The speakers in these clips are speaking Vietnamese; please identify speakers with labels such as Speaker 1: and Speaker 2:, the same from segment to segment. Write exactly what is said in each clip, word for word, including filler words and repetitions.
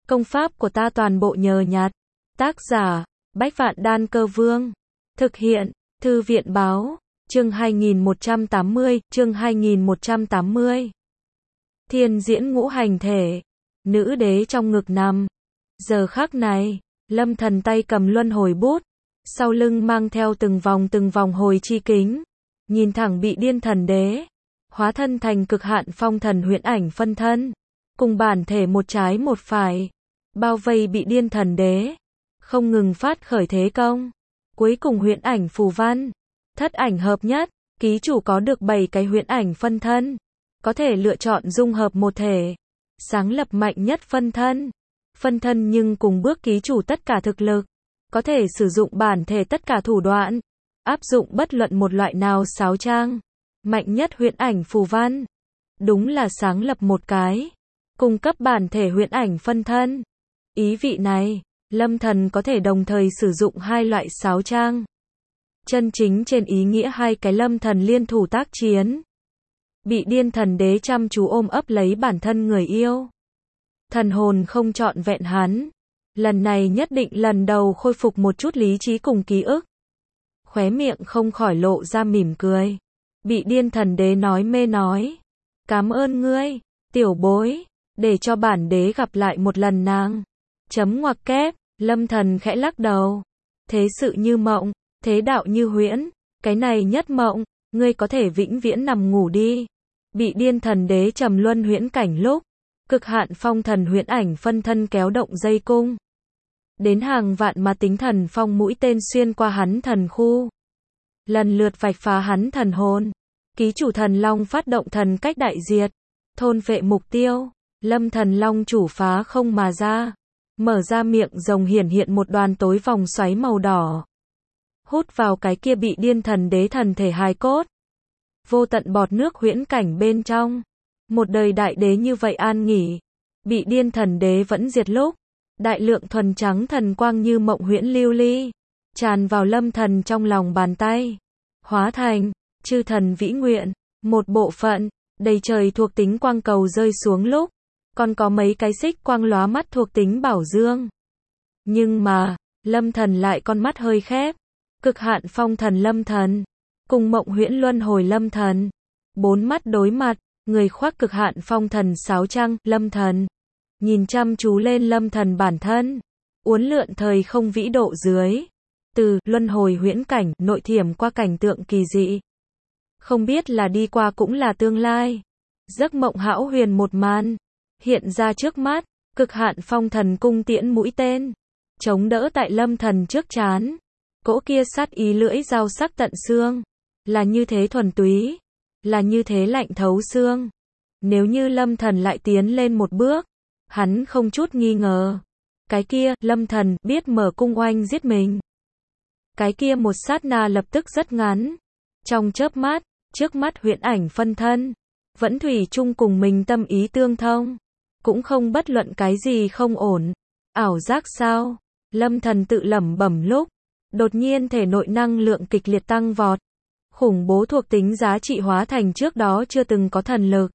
Speaker 1: Công pháp của ta toàn bộ nhờ nhặt. Tác giả, Bách Vạn Đan Cơ Vương. Thực hiện, Thư viện Báo. Chương hai nghìn một trăm tám mươi, chương hai nghìn một trăm tám mươi. Thiên diễn ngũ hành thể. Nữ đế trong ngực nằm. Giờ khắc này, Lâm Thần tay cầm luân hồi bút, sau lưng mang theo từng vòng từng vòng hồi chi kính, nhìn thẳng bị điên thần đế, hóa thân thành cực hạn phong thần huyễn ảnh phân thân, cùng bản thể một trái một phải, bao vây bị điên thần đế, không ngừng phát khởi thế công. Cuối cùng huyễn ảnh phù văn, thất ảnh hợp nhất, ký chủ có được bảy cái huyễn ảnh phân thân, có thể lựa chọn dung hợp một thể, sáng lập mạnh nhất phân thân. Phân thân nhưng cùng bước ký chủ tất cả thực lực, có thể sử dụng bản thể tất cả thủ đoạn, áp dụng bất luận một loại nào sáo trang. Mạnh nhất huyễn ảnh phù văn, đúng là sáng lập một cái, cung cấp bản thể huyễn ảnh phân thân. Ý vị này, Lâm Thần có thể đồng thời sử dụng hai loại sáo trang. Chân chính trên ý nghĩa hai cái Lâm Thần liên thủ tác chiến. Bị điên thần đế chăm chú ôm ấp lấy bản thân người yêu. Thần hồn không trọn vẹn hắn, lần này nhất định lần đầu khôi phục một chút lý trí cùng ký ức. Khóe miệng không khỏi lộ ra mỉm cười. Bị điên thần đế nói mê nói, cảm ơn ngươi, tiểu bối, để cho bản đế gặp lại một lần nàng. Chấm ngoặc kép, Lâm Thần khẽ lắc đầu. Thế sự như mộng, thế đạo như huyễn, cái này nhất mộng, ngươi có thể vĩnh viễn nằm ngủ đi. Bị điên thần đế trầm luân huyễn cảnh lúc, cực hạn phong thần huyễn ảnh phân thân kéo động dây cung. Đến hàng vạn mà tính thần phong mũi tên xuyên qua hắn thần khu. Lần lượt vạch phá hắn thần hồn. Ký chủ thần long phát động thần cách đại diệt. Thôn phệ mục tiêu. Lâm thần long chủ phá không mà ra. Mở ra miệng rồng hiển hiện một đoàn tối vòng xoáy màu đỏ. Hút vào cái kia bị điên thần đế thần thể hài cốt. Vô tận bọt nước huyễn cảnh bên trong. Một đời đại đế như vậy an nghỉ. Bị điên thần đế vẫn diệt lúc. Đại lượng thuần trắng thần quang như mộng huyễn lưu ly. Tràn vào Lâm Thần trong lòng bàn tay. Hóa thành, chư thần vĩ nguyện. Một bộ phận, đầy trời thuộc tính quang cầu rơi xuống lúc. Còn có mấy cái xích quang lóa mắt thuộc tính bảo dương. Nhưng mà, Lâm Thần lại con mắt hơi khép. Cực hạn phong thần Lâm Thần. Cùng mộng huyễn luân hồi Lâm Thần. Bốn mắt đối mặt. Người khoác cực hạn phong thần sáo trang, Lâm Thần. Nhìn chăm chú lên Lâm Thần bản thân. Uốn lượn thời không vĩ độ dưới. Từ, luân hồi huyễn cảnh, nội thiểm qua cảnh tượng kỳ dị. Không biết là đi qua cũng là tương lai. Giấc mộng hão huyền một màn. Hiện ra trước mắt, cực hạn phong thần cung tiễn mũi tên. Chống đỡ tại Lâm Thần trước trán. Cỗ kia sát ý lưỡi dao sắc tận xương. Là như thế thuần túy. Là như thế lạnh thấu xương. Nếu như Lâm Thần lại tiến lên một bước, hắn không chút nghi ngờ. Cái kia, Lâm Thần, biết mở cung oanh giết mình. Cái kia một sát na lập tức rất ngắn. Trong chớp mắt, trước mắt huyễn ảnh phân thân. Vẫn thủy chung cùng mình tâm ý tương thông. Cũng không bất luận cái gì không ổn. Ảo giác sao? Lâm Thần tự lẩm bẩm lúc. Đột nhiên thể nội năng lượng kịch liệt tăng vọt. Khủng bố thuộc tính giá trị hóa thành trước đó chưa từng có thần lực.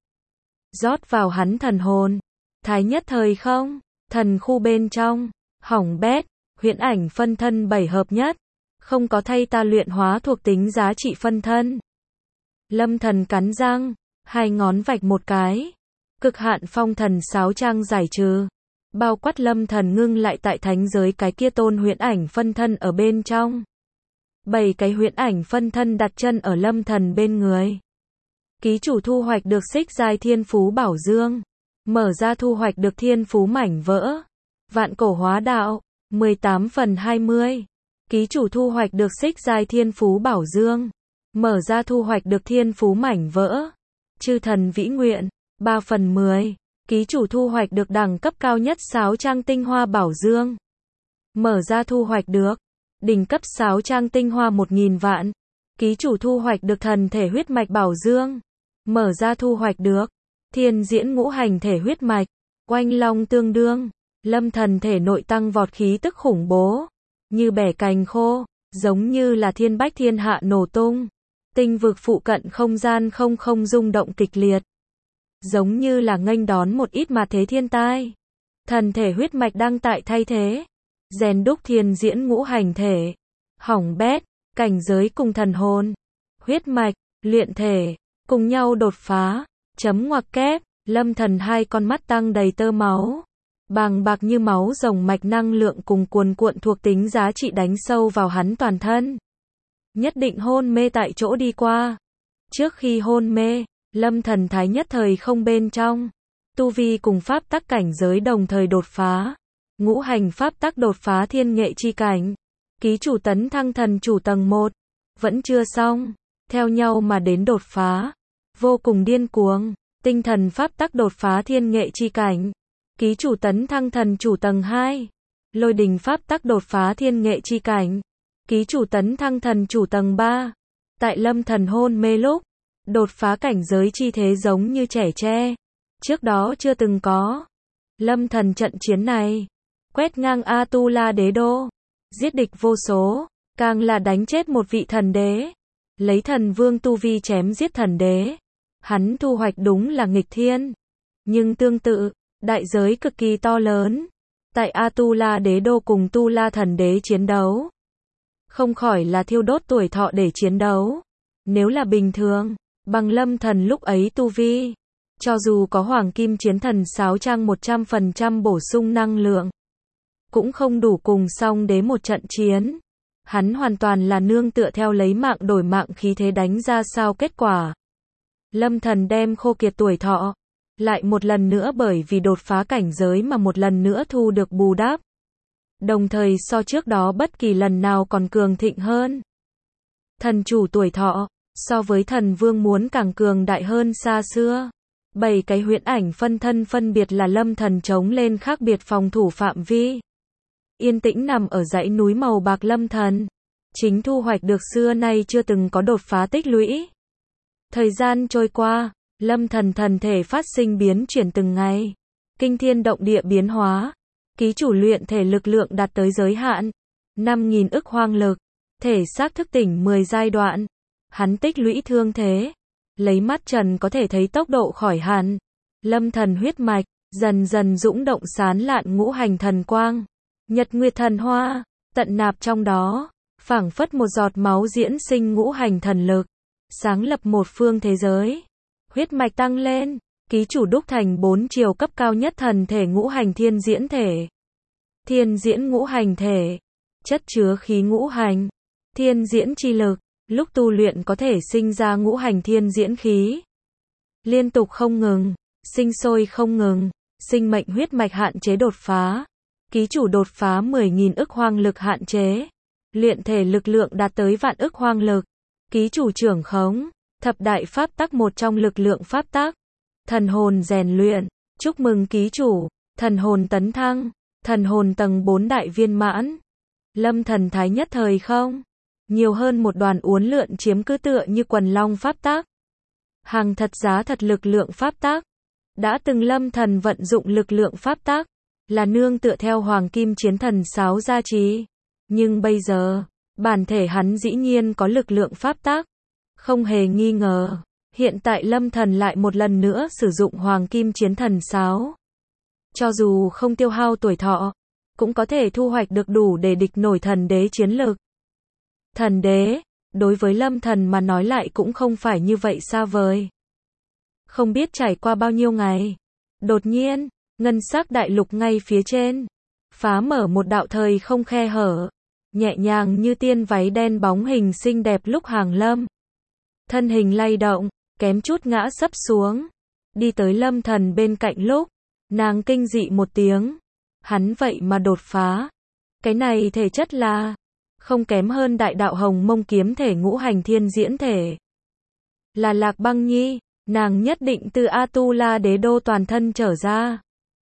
Speaker 1: Rót vào hắn thần hồn. Thái nhất thời không, thần khu bên trong, hỏng bét, huyễn ảnh phân thân bảy hợp nhất. Không có thay ta luyện hóa thuộc tính giá trị phân thân. Lâm Thần cắn răng, hai ngón vạch một cái. Cực hạn phong thần sáo trang giải trừ. Bao quát Lâm Thần ngưng lại tại thánh giới cái kia tôn huyễn ảnh phân thân ở bên trong. Bảy cái huyễn ảnh phân thân đặt chân ở Lâm Thần bên người. Ký chủ thu hoạch được xích giai thiên phú bảo dương. Mở ra thu hoạch được thiên phú mảnh vỡ. Vạn cổ hóa đạo, mười tám phần hai mươi. Ký chủ thu hoạch được xích giai thiên phú bảo dương. Mở ra thu hoạch được thiên phú mảnh vỡ. Chư thần vĩ nguyện, ba phần mười. Ký chủ thu hoạch được đẳng cấp cao nhất sáo trang tinh hoa bảo dương. Mở ra thu hoạch được đỉnh cấp sáo trang tinh hoa một nghìn vạn. Ký chủ thu hoạch được thần thể huyết mạch bảo dương. Mở ra thu hoạch được thiên diễn ngũ hành thể huyết mạch. Oanh long tương đương. Lâm Thần thể nội tăng vọt khí tức khủng bố. Như bẻ cành khô. Giống như là thiên bách thiên hạ nổ tung. Tinh vực phụ cận không gian không không rung động kịch liệt. Giống như là nghênh đón một ít mà thế thiên tai. Thần thể huyết mạch đang tại thay thế. Rèn đúc thiên diễn ngũ hành thể. Hỏng bét, cảnh giới cùng thần hồn. Huyết mạch, luyện thể, cùng nhau đột phá. Chấm ngoặc kép, Lâm Thần hai con mắt tăng đầy tơ máu. Bàng bạc như máu rồng mạch năng lượng cùng cuồn cuộn thuộc tính giá trị đánh sâu vào hắn toàn thân. Nhất định hôn mê tại chỗ đi qua. Trước khi hôn mê, Lâm Thần thái nhất thời không bên trong. Tu vi cùng pháp tắc cảnh giới đồng thời đột phá. Ngũ hành pháp tắc đột phá thiên nghệ chi cảnh. Ký chủ tấn thăng thần chủ tầng một. Vẫn chưa xong. Theo nhau mà đến đột phá. Vô cùng điên cuồng. Tinh thần pháp tắc đột phá thiên nghệ chi cảnh. Ký chủ tấn thăng thần chủ tầng hai. Lôi đình pháp tắc đột phá thiên nghệ chi cảnh. Ký chủ tấn thăng thần chủ tầng ba. Tại Lâm Thần hôn mê lúc, đột phá cảnh giới chi thế giống như trẻ tre. Trước đó chưa từng có. Lâm Thần trận chiến này, quét ngang Atula đế đô, giết địch vô số, càng là đánh chết một vị thần đế. Lấy thần vương tu vi chém giết thần đế. Hắn thu hoạch đúng là nghịch thiên. Nhưng tương tự, đại giới cực kỳ to lớn. Tại Atula đế đô cùng Tu La thần đế chiến đấu. Không khỏi là thiêu đốt tuổi thọ để chiến đấu. Nếu là bình thường, bằng Lâm Thần lúc ấy tu vi, cho dù có Hoàng Kim Chiến Thần Sáo Trang một trăm phần trăm bổ sung năng lượng, cũng không đủ cùng song đế một trận chiến. Hắn hoàn toàn là nương tựa theo lấy mạng đổi mạng khí thế đánh ra sao kết quả. Lâm Thần đem khô kiệt tuổi thọ, lại một lần nữa bởi vì đột phá cảnh giới mà một lần nữa thu được bù đắp. Đồng thời so trước đó bất kỳ lần nào còn cường thịnh hơn. Thần chủ tuổi thọ, so với thần vương muốn càng cường đại hơn xa xưa. Bảy cái huyễn ảnh phân thân phân biệt là Lâm Thần chống lên khác biệt phòng thủ phạm vi. Yên tĩnh nằm ở dãy núi màu bạc Lâm Thần. Chính thu hoạch được xưa nay chưa từng có đột phá tích lũy. Thời gian trôi qua, Lâm Thần thần thể phát sinh biến chuyển từng ngày. Kinh thiên động địa biến hóa. Ký chủ luyện thể lực lượng đạt tới giới hạn. năm nghìn ức hoang lực. Thể xác thức tỉnh mười giai đoạn. Hắn tích lũy thương thế. Lấy mắt trần có thể thấy tốc độ khỏi hẳn. Lâm Thần huyết mạch, dần dần dũng động sán lạn ngũ hành thần quang. Nhật nguyệt thần hoa, tận nạp trong đó. Phảng phất một giọt máu diễn sinh ngũ hành thần lực. Sáng lập một phương thế giới. Huyết mạch tăng lên. Ký chủ đúc thành bốn chiều cấp cao nhất thần thể ngũ hành thiên diễn thể. Thiên diễn ngũ hành thể. Chất chứa khí ngũ hành. Thiên diễn chi lực. Lúc tu luyện có thể sinh ra ngũ hành thiên diễn khí. Liên tục không ngừng. Sinh sôi không ngừng. Sinh mệnh huyết mạch hạn chế đột phá. Ký chủ đột phá mười nghìn ức hoang lực hạn chế. Luyện thể lực lượng đạt tới vạn ức hoang lực. Ký chủ trưởng khống. Thập đại pháp tắc một trong lực lượng pháp tắc. Thần hồn rèn luyện. Chúc mừng ký chủ. Thần hồn tấn thăng. Thần hồn tầng bốn đại viên mãn. Lâm Thần thái nhất thời không. Nhiều hơn một đoàn uốn lượn chiếm cứ tựa như quần long pháp tắc. Hàng thật giá thật lực lượng pháp tắc. Đã từng Lâm Thần vận dụng lực lượng pháp tắc. Là nương tựa theo Hoàng Kim Chiến Thần Sáo gia trì. Nhưng bây giờ, bản thể hắn dĩ nhiên có lực lượng pháp tắc. Không hề nghi ngờ. Hiện tại Lâm Thần lại một lần nữa sử dụng Hoàng Kim Chiến Thần Sáo. Cho dù không tiêu hao tuổi thọ, cũng có thể thu hoạch được đủ để địch nổi thần đế chiến lực. Thần đế, đối với Lâm Thần mà nói lại cũng không phải như vậy xa vời. Không biết trải qua bao nhiêu ngày. Đột nhiên, ngân sắc đại lục ngay phía trên. Phá mở một đạo thời không khe hở. Nhẹ nhàng như tiên váy đen bóng hình xinh đẹp lúc hàng lâm. Thân hình lay động, kém chút ngã sấp xuống. Đi tới Lâm Thần bên cạnh lúc. Nàng kinh dị một tiếng. Hắn vậy mà đột phá. Cái này thể chất là không kém hơn đại đạo hồng mông kiếm thể ngũ hành thiên diễn thể. Là Lạc Băng Nhi, nàng nhất định từ Atula đế đô toàn thân trở ra.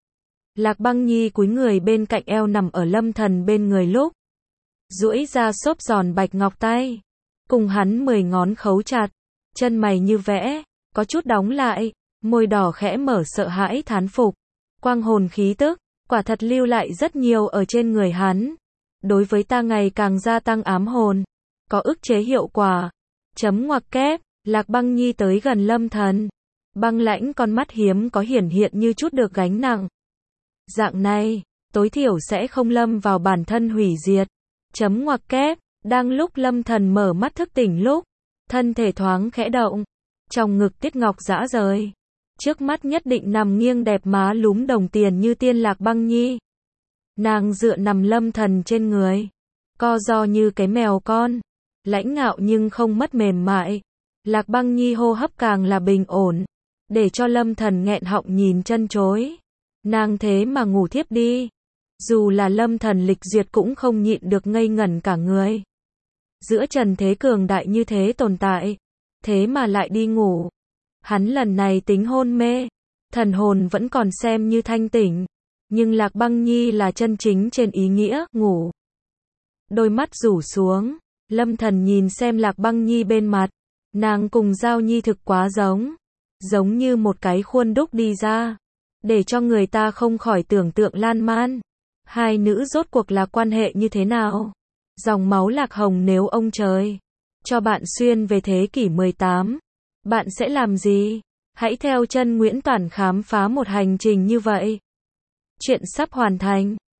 Speaker 1: Lạc Băng Nhi cúi người bên cạnh eo nằm ở Lâm Thần bên người lúc. Duỗi ra xốp giòn bạch ngọc tay. Cùng hắn mười ngón khấu chặt. Chân mày như vẽ, có chút đóng lại. Môi đỏ khẽ mở sợ hãi thán phục. Quang hồn khí tức, quả thật lưu lại rất nhiều ở trên người hắn. Đối với ta ngày càng gia tăng ám hồn. Có ức chế hiệu quả. Chấm ngoặc kép, Lạc Băng Nhi tới gần Lâm Thần. Băng lãnh con mắt hiếm có hiển hiện như chút được gánh nặng. Dạng này, tối thiểu sẽ không lâm vào bản thân hủy diệt. Chấm ngoặc kép, đang lúc Lâm Thần mở mắt thức tỉnh lúc, thân thể thoáng khẽ động, trong ngực Tiết Ngọc dã rời. Trước mắt nhất định nằm nghiêng đẹp má lúm đồng tiền như tiên Lạc Băng Nhi. Nàng dựa nằm Lâm Thần trên người, co ro như cái mèo con, lãnh ngạo nhưng không mất mềm mại. Lạc Băng Nhi hô hấp càng là bình ổn, để cho Lâm Thần nghẹn họng nhìn chân chối. Nàng thế mà ngủ thiếp đi. Dù là Lâm Thần lịch duyệt cũng không nhịn được ngây ngẩn cả người. Giữa trần thế cường đại như thế tồn tại, thế mà lại đi ngủ. Hắn lần này tính hôn mê, thần hồn vẫn còn xem như thanh tỉnh, nhưng Lạc Băng Nhi là chân chính trên ý nghĩa ngủ. Đôi mắt rủ xuống, Lâm Thần nhìn xem Lạc Băng Nhi bên mặt, nàng cùng Giao Nhi thực quá giống, giống như một cái khuôn đúc đi ra, để cho người ta không khỏi tưởng tượng lan man. Hai nữ rốt cuộc là quan hệ như thế nào? Dòng máu Lạc Hồng nếu ông trời cho bạn xuyên về thế kỷ mười tám, bạn sẽ làm gì? Hãy theo chân Nguyễn Toản khám phá một hành trình như vậy. Chuyện sắp hoàn thành.